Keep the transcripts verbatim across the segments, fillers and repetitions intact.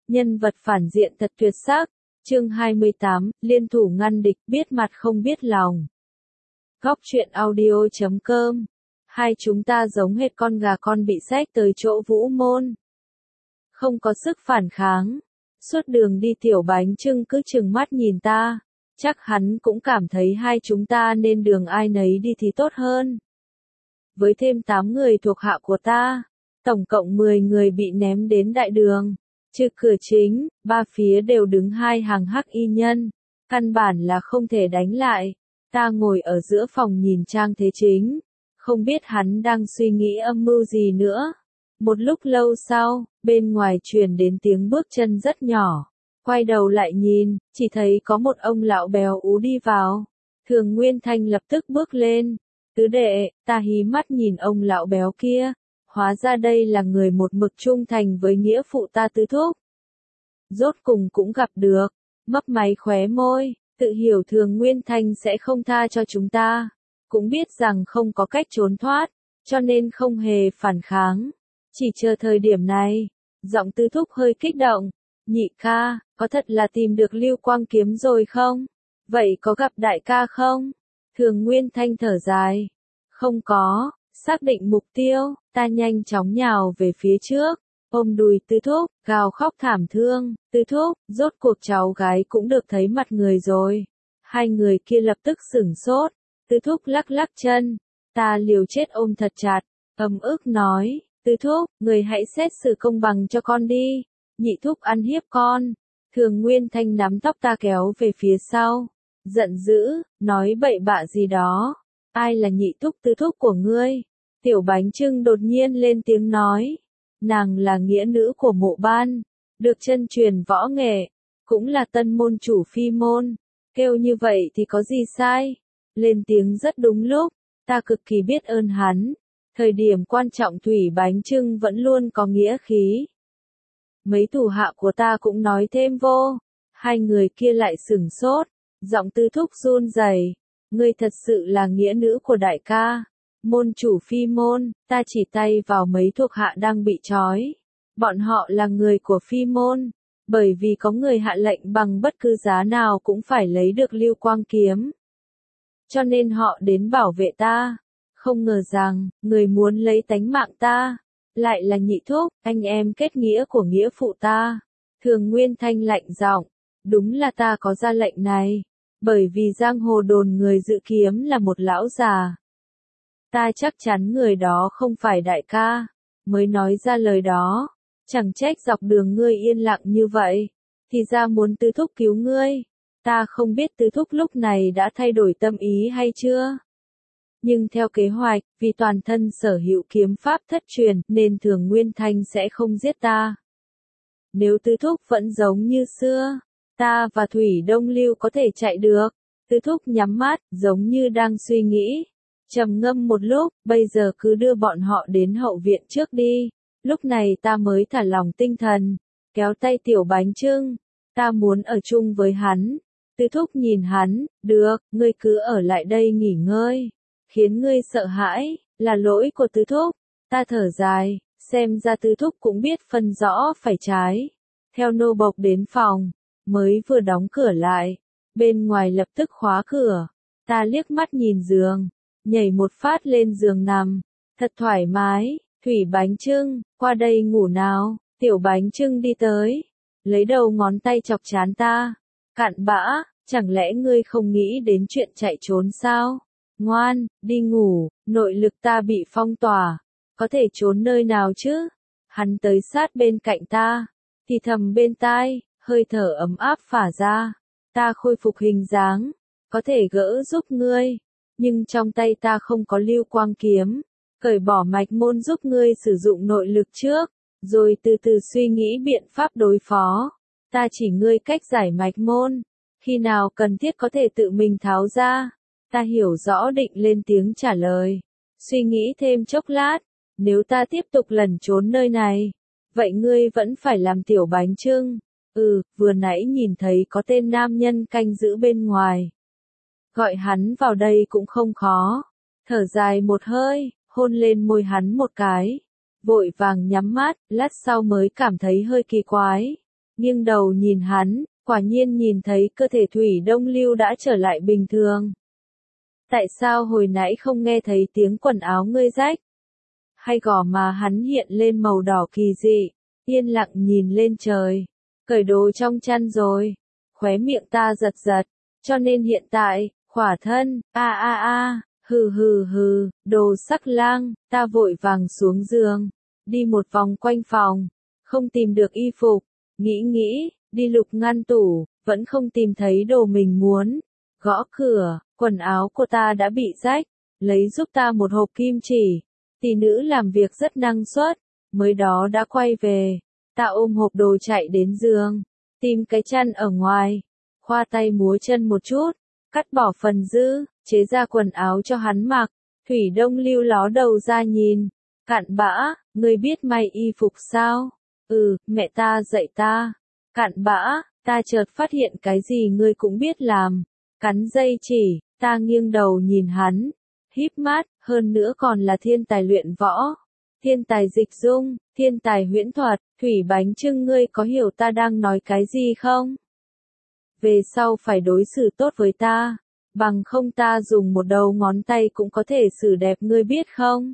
Nhân vật phản diện thật tuyệt sắc. Chương hai mươi tám, liên thủ ngăn địch, biết mặt không biết lòng. Góc truyện audio chấm com. Hai chúng ta giống hệt con gà con bị xách tới chỗ Vũ Môn. Không có sức phản kháng. Suốt đường đi Tiểu Bánh Chưng cứ trừng mắt nhìn ta. Chắc hắn cũng cảm thấy hai chúng ta nên đường ai nấy đi thì tốt hơn. Với thêm tám người thuộc hạ của ta, tổng cộng mười người bị ném đến đại đường. Trừ cửa chính, ba phía đều đứng hai hàng hắc y nhân. Căn bản là không thể đánh lại. Ta ngồi ở giữa phòng nhìn Trang Thế Chính. Không biết hắn đang suy nghĩ âm mưu gì nữa. Một lúc lâu sau, bên ngoài truyền đến tiếng bước chân rất nhỏ. Quay đầu lại nhìn, chỉ thấy có một ông lão béo ú đi vào. Thường Nguyên Thanh lập tức bước lên. Tứ đệ, ta hí mắt nhìn ông lão béo kia. Hóa ra đây là người một mực trung thành với nghĩa phụ ta Tứ thúc. Rốt cùng cũng gặp được. Mấp máy khóe môi, tự hiểu Thường Nguyên Thanh sẽ không tha cho chúng ta. Cũng biết rằng không có cách trốn thoát, cho nên không hề phản kháng. Chỉ chờ thời điểm này, giọng Tứ thúc hơi kích động. Nhị ca, có thật là tìm được Lưu Quang Kiếm rồi không? Vậy có gặp đại ca không? Thường Nguyên Thanh thở dài. Không có, xác định mục tiêu, ta nhanh chóng nhào về phía trước, ôm đùi Tứ thúc, gào khóc thảm thương. Tứ thúc, rốt cuộc cháu gái cũng được thấy mặt người rồi. Hai người kia lập tức sửng sốt. Tứ thúc lắc lắc chân. Ta liều chết ôm thật chặt, ấm ức nói. Tứ thúc, người hãy xét xử công bằng cho con đi. Nhị thúc ăn hiếp con. Thường Nguyên Thanh nắm tóc ta kéo về phía sau. Giận dữ, nói bậy bạ gì đó. Ai là nhị thúc Tứ thúc của ngươi? Tiểu Bánh Chưng đột nhiên lên tiếng nói. Nàng là nghĩa nữ của Mộ Ban. Được chân truyền võ nghệ. Cũng là tân môn chủ phi môn. Kêu như vậy thì có gì sai? Lên tiếng rất đúng lúc. Ta cực kỳ biết ơn hắn. Thời điểm quan trọng Thủy Bánh Chưng vẫn luôn có nghĩa khí. Mấy thủ hạ của ta cũng nói thêm vô. Hai người kia lại sửng sốt. Giọng Tứ thúc run rẩy. Ngươi thật sự là nghĩa nữ của đại ca. Môn chủ phi môn, ta chỉ tay vào mấy thuộc hạ đang bị trói. Bọn họ là người của phi môn. Bởi vì có người hạ lệnh bằng bất cứ giá nào cũng phải lấy được Lưu Quang Kiếm. Cho nên họ đến bảo vệ ta. Không ngờ rằng, người muốn lấy tánh mạng ta. Lại là nhị thúc, anh em kết nghĩa của nghĩa phụ ta. Thường Nguyên Thanh lạnh giọng. Đúng là ta có ra lệnh này. Bởi vì giang hồ đồn người giữ kiếm là một lão già. Ta chắc chắn người đó không phải đại ca. Mới nói ra lời đó. Chẳng trách dọc đường ngươi yên lặng như vậy. Thì ra muốn Tứ thúc cứu ngươi. Ta không biết Tứ thúc lúc này đã thay đổi tâm ý hay chưa. Nhưng theo kế hoạch, vì toàn thân sở hữu kiếm pháp thất truyền, nên Thường Nguyên Thanh sẽ không giết ta. Nếu Tứ thúc vẫn giống như xưa, ta và Thủy Đông Lưu có thể chạy được. Tứ thúc nhắm mắt, giống như đang suy nghĩ. Trầm ngâm một lúc, bây giờ cứ đưa bọn họ đến hậu viện trước đi. Lúc này ta mới thả lòng tinh thần, kéo tay Tiểu Bánh Chưng. Ta muốn ở chung với hắn. Tứ thúc nhìn hắn, được, ngươi cứ ở lại đây nghỉ ngơi. Khiến ngươi sợ hãi, là lỗi của Tứ thúc. Ta thở dài, xem ra Tứ thúc cũng biết phân rõ phải trái. Theo nô bộc đến phòng, mới vừa đóng cửa lại. Bên ngoài lập tức khóa cửa. Ta liếc mắt nhìn giường, nhảy một phát lên giường nằm. Thật thoải mái. Thủy Bánh Chưng, qua đây ngủ nào. Tiểu Bánh Chưng đi tới, lấy đầu ngón tay chọc trán ta. Cặn bã, chẳng lẽ ngươi không nghĩ đến chuyện chạy trốn sao? Ngoan, đi ngủ, nội lực ta bị phong tỏa. Có thể trốn nơi nào chứ? Hắn tới sát bên cạnh ta, thì thầm bên tai, hơi thở ấm áp phả ra. Ta khôi phục hình dáng, có thể gỡ giúp ngươi. Nhưng trong tay ta không có Lưu Quang Kiếm. Cởi bỏ mạch môn giúp ngươi sử dụng nội lực trước, rồi từ từ suy nghĩ biện pháp đối phó. Ta chỉ ngươi cách giải mạch môn, khi nào cần thiết có thể tự mình tháo ra. Ta hiểu rõ định lên tiếng trả lời. Suy nghĩ thêm chốc lát, nếu ta tiếp tục lẩn trốn nơi này, vậy ngươi vẫn phải làm Tiểu Bánh Chưng. Ừ, vừa nãy nhìn thấy có tên nam nhân canh giữ bên ngoài. Gọi hắn vào đây cũng không khó. Thở dài một hơi, hôn lên môi hắn một cái. Vội vàng nhắm mắt, lát sau mới cảm thấy hơi kỳ quái. nghiêng đầu nhìn hắn, quả nhiên nhìn thấy cơ thể Thủy Đông Lưu đã trở lại bình thường. Tại sao hồi nãy không nghe thấy tiếng quần áo ngươi rách? Hay gò má hắn hiện lên màu đỏ kỳ dị, yên lặng nhìn lên trời. Cởi đồ trong chăn rồi. Khóe miệng ta giật giật, cho nên hiện tại, khỏa thân, a a a, hừ hừ hừ, đồ sắc lang, ta vội vàng xuống giường, đi một vòng quanh phòng, không tìm được y phục, nghĩ nghĩ, đi lục ngăn tủ, vẫn không tìm thấy đồ mình muốn. Gõ cửa, quần áo của ta đã bị rách, lấy giúp ta một hộp kim chỉ. Tỷ nữ làm việc rất năng suất, mới đó đã quay về. Ta ôm hộp đồ chạy đến giường, tìm cái chăn ở ngoài, khoa tay múa chân một chút, cắt bỏ phần dư, chế ra quần áo cho hắn mặc. Thủy Đông Lưu ló đầu ra nhìn, cặn bã, ngươi biết may y phục sao? Ừ, mẹ ta dạy ta. Cặn bã, ta chợt phát hiện cái gì ngươi cũng biết làm. Cắn dây chỉ, ta nghiêng đầu nhìn hắn, híp mắt, hơn nữa còn là thiên tài luyện võ, thiên tài dịch dung, thiên tài huyễn thuật. Thủy Bánh Chưng, ngươi có hiểu ta đang nói cái gì không? Về sau phải đối xử tốt với ta, bằng không ta dùng một đầu ngón tay cũng có thể xử đẹp, ngươi biết không?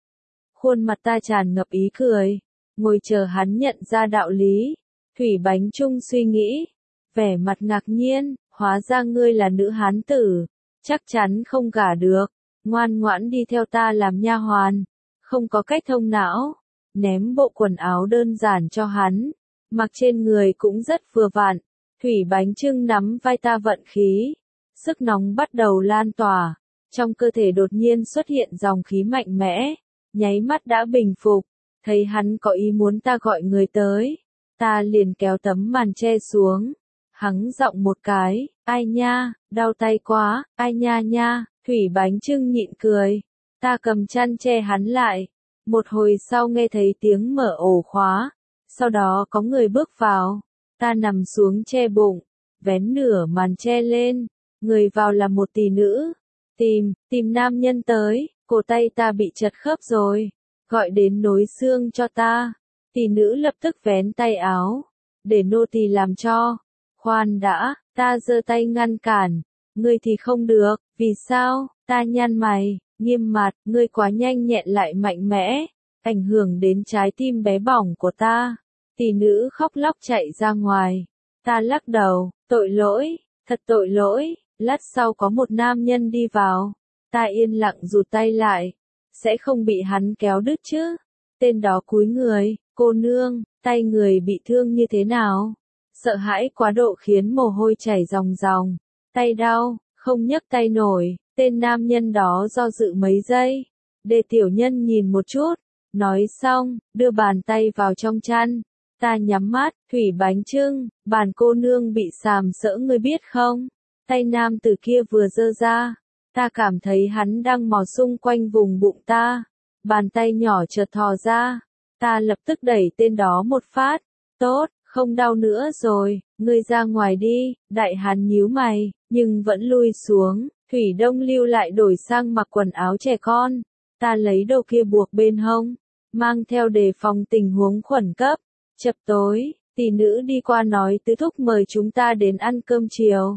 Khuôn mặt ta tràn ngập ý cười, ngồi chờ hắn nhận ra đạo lý. Thủy Bánh Chung suy nghĩ, vẻ mặt ngạc nhiên, hóa ra ngươi là nữ hán tử, chắc chắn không gả được, ngoan ngoãn đi theo ta làm nha hoàn, không có cách thông não. Ném bộ quần áo đơn giản cho hắn, mặc trên người cũng rất vừa vặn. Thủy Bánh Chưng nắm vai ta vận khí, sức nóng bắt đầu lan tỏa, trong cơ thể đột nhiên xuất hiện dòng khí mạnh mẽ, nháy mắt đã bình phục. Thấy hắn có ý muốn ta gọi người tới, ta liền kéo tấm màn che xuống, hắng giọng một cái, ai nha, đau tay quá, ai nha nha. Thủy Bánh Chưng nhịn cười, ta cầm chăn che hắn lại. Một hồi sau nghe thấy tiếng mở ổ khóa, sau đó có người bước vào, ta nằm xuống che bụng, vén nửa màn che lên, người vào là một tỷ nữ, tìm, tìm nam nhân tới, cổ tay ta bị chật khớp rồi, gọi đến nối xương cho ta. Tỷ nữ lập tức vén tay áo, để nô tỳ làm cho. Khoan đã, ta giơ tay ngăn cản, ngươi thì không được, vì sao? Ta nhăn mày, nghiêm mặt, ngươi quá nhanh nhẹn lại mạnh mẽ, ảnh hưởng đến trái tim bé bỏng của ta. Tỷ nữ khóc lóc chạy ra ngoài, ta lắc đầu, tội lỗi, thật tội lỗi. Lát sau có một nam nhân đi vào, ta yên lặng rụt tay lại, sẽ không bị hắn kéo đứt chứ. Tên đó cúi người, cô nương, tay người bị thương như thế nào? Sợ hãi quá độ khiến mồ hôi chảy ròng ròng, tay đau, không nhấc tay nổi. Tên nam nhân đó do dự mấy giây, để tiểu nhân nhìn một chút, nói xong, đưa bàn tay vào trong chăn. Ta nhắm mắt, Thủy Bánh Chưng, bàn cô nương bị sàm sỡ ngươi biết không? Tay nam từ kia vừa giơ ra, ta cảm thấy hắn đang mò xung quanh vùng bụng ta, bàn tay nhỏ chợt thò ra, ta lập tức đẩy tên đó một phát, tốt, không đau nữa rồi, ngươi ra ngoài đi. Đại hán nhíu mày, nhưng vẫn lui xuống. Thủy Đông Lưu lại đổi sang mặc quần áo trẻ con, ta lấy đồ kia buộc bên hông, mang theo đề phòng tình huống khẩn cấp. Chập tối, tỷ nữ đi qua nói tứ thúc mời chúng ta đến ăn cơm chiều.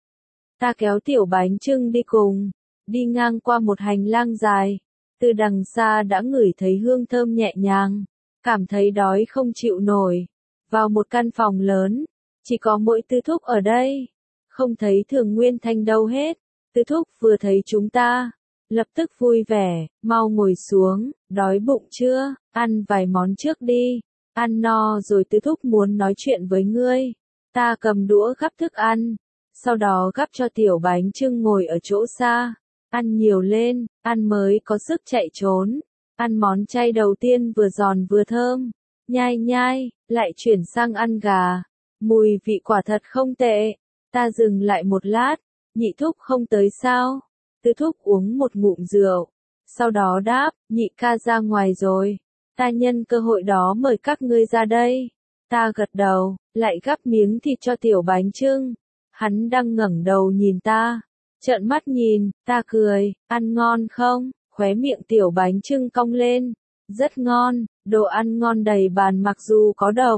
Ta kéo Tiểu Bánh Chưng đi cùng, đi ngang qua một hành lang dài, từ đằng xa đã ngửi thấy hương thơm nhẹ nhàng, cảm thấy đói không chịu nổi. Vào một căn phòng lớn, chỉ có mỗi tứ thúc ở đây, không thấy Thường Nguyên Thanh đâu hết. Tứ thúc vừa thấy chúng ta, lập tức vui vẻ, mau ngồi xuống, đói bụng chưa, ăn vài món trước đi, ăn no rồi tứ thúc muốn nói chuyện với ngươi. Ta cầm đũa gắp thức ăn, sau đó gắp cho Tiểu Bánh Chưng ngồi ở chỗ xa, ăn nhiều lên, ăn mới có sức chạy trốn, ăn món chay đầu tiên vừa giòn vừa thơm, nhai nhai, lại chuyển sang ăn gà, mùi vị quả thật không tệ. Ta dừng lại một lát, nhị thúc không tới sao? Tứ thúc uống một ngụm rượu, sau đó đáp, nhị ca ra ngoài rồi, ta nhân cơ hội đó mời các ngươi ra đây. Ta gật đầu, lại gắp miếng thịt cho Tiểu Bánh Chưng, hắn đang ngẩng đầu nhìn ta, trợn mắt nhìn, ta cười, ăn ngon không? Khóe miệng Tiểu Bánh Chưng cong lên, rất ngon, đồ ăn ngon đầy bàn mặc dù có độc,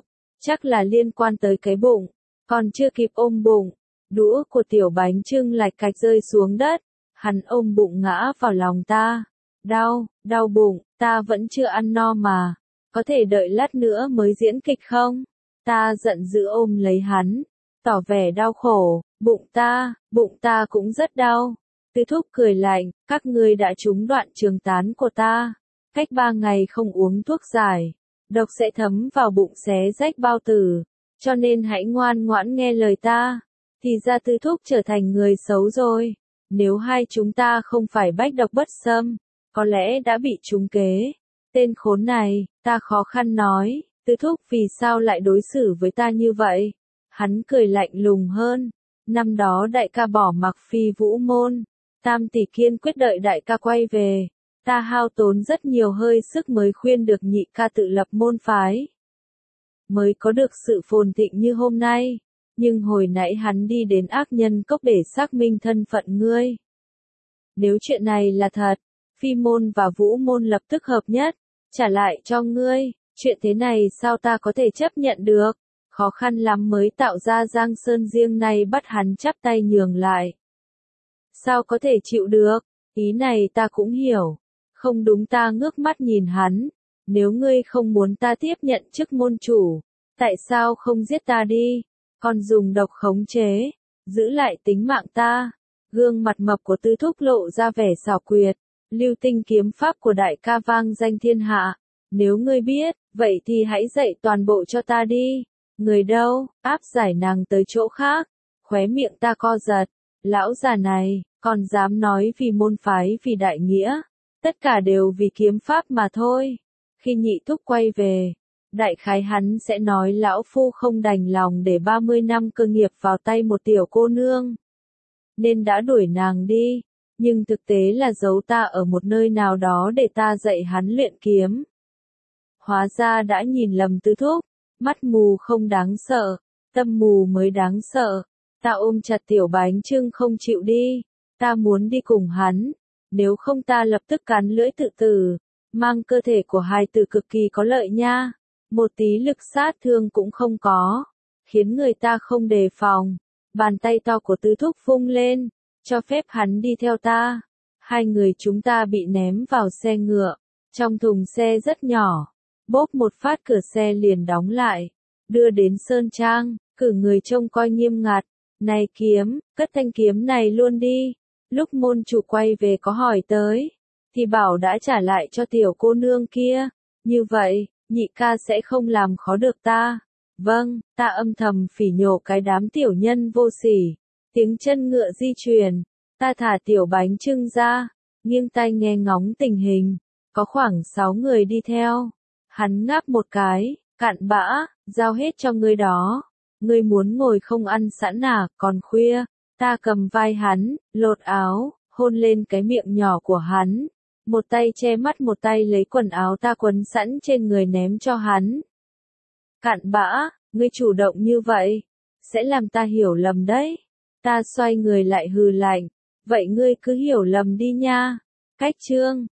chắc là liên quan tới cái bụng, còn chưa kịp ôm bụng, đũa của Tiểu Bánh Chưng lạch cạch rơi xuống đất, hắn ôm bụng ngã vào lòng ta. Đau, đau bụng, ta vẫn chưa ăn no mà, có thể đợi lát nữa mới diễn kịch không? Ta giận dữ ôm lấy hắn, tỏ vẻ đau khổ, bụng ta, bụng ta cũng rất đau. Tứ thúc cười lạnh, các ngươi đã trúng đoạn trường tán của ta, cách ba ngày không uống thuốc giải, độc sẽ thấm vào bụng xé rách bao tử, cho nên hãy ngoan ngoãn nghe lời ta. Thì ra Tứ thúc trở thành người xấu rồi, nếu hai chúng ta không phải bách độc bất xâm, có lẽ đã bị trúng kế. Tên khốn này, ta khó khăn nói, Tứ thúc vì sao lại đối xử với ta như vậy? Hắn cười lạnh lùng hơn, năm đó đại ca bỏ mặc Phi Vũ môn, Tam tỷ kiên quyết đợi đại ca quay về, ta hao tốn rất nhiều hơi sức mới khuyên được nhị ca tự lập môn phái, mới có được sự phồn thịnh như hôm nay. Nhưng hồi nãy hắn đi đến ác nhân cốc để xác minh thân phận ngươi. Nếu chuyện này là thật, Phi môn và Vũ môn lập tức hợp nhất, trả lại cho ngươi, chuyện thế này sao ta có thể chấp nhận được, khó khăn lắm mới tạo ra Giang Sơn riêng này bắt hắn chắp tay nhường lại. Sao có thể chịu được, ý này ta cũng hiểu, không đúng. Ta ngước mắt nhìn hắn, nếu ngươi không muốn ta tiếp nhận chức môn chủ, tại sao không giết ta đi, còn dùng độc khống chế, giữ lại tính mạng ta. Gương mặt mập của Tứ thúc lộ ra vẻ xảo quyệt, Lưu Tinh kiếm pháp của đại ca vang danh thiên hạ, nếu ngươi biết, vậy thì hãy dạy toàn bộ cho ta đi. Người đâu, áp giải nàng tới chỗ khác. Khóe miệng ta co giật, lão già này, còn dám nói vì môn phái vì đại nghĩa, tất cả đều vì kiếm pháp mà thôi. Khi nhị thúc quay về, đại khái hắn sẽ nói lão phu không đành lòng để ba mươi năm cơ nghiệp vào tay một tiểu cô nương, nên đã đuổi nàng đi, nhưng thực tế là giấu ta ở một nơi nào đó để ta dạy hắn luyện kiếm. Hóa ra đã nhìn lầm Tứ thúc, mắt mù không đáng sợ, tâm mù mới đáng sợ. Ta ôm chặt Tiểu Bánh Chưng không chịu đi, ta muốn đi cùng hắn, nếu không ta lập tức cắn lưỡi tự tử, mang cơ thể của hài tử cực kỳ có lợi nha, một tí lực sát thương cũng không có, khiến người ta không đề phòng. Bàn tay to của Tứ thúc vung lên, cho phép hắn đi theo ta. Hai người chúng ta bị ném vào xe ngựa, trong thùng xe rất nhỏ, bốp một phát cửa xe liền đóng lại, đưa đến Sơn Trang, cử người trông coi nghiêm ngặt. Này kiếm, cất thanh kiếm này luôn đi. Lúc môn chủ quay về có hỏi tới, thì bảo đã trả lại cho tiểu cô nương kia. Như vậy, nhị ca sẽ không làm khó được ta. Vâng, ta âm thầm phỉ nhổ cái đám tiểu nhân vô sỉ. Tiếng chân ngựa di chuyển, ta thả Tiểu Bánh Chưng ra, nghiêng tai nghe ngóng tình hình. Có khoảng sáu người đi theo. Hắn ngáp một cái, cạn bã, giao hết cho ngươi đó. Ngươi muốn ngồi không ăn sẵn à, còn khuya. Ta cầm vai hắn, lột áo, hôn lên cái miệng nhỏ của hắn. Một tay che mắt, một tay lấy quần áo ta quấn sẵn trên người ném cho hắn. Cạn bã, ngươi chủ động như vậy, sẽ làm ta hiểu lầm đấy. Ta xoay người lại hừ lạnh, vậy ngươi cứ hiểu lầm đi nha. Cách chương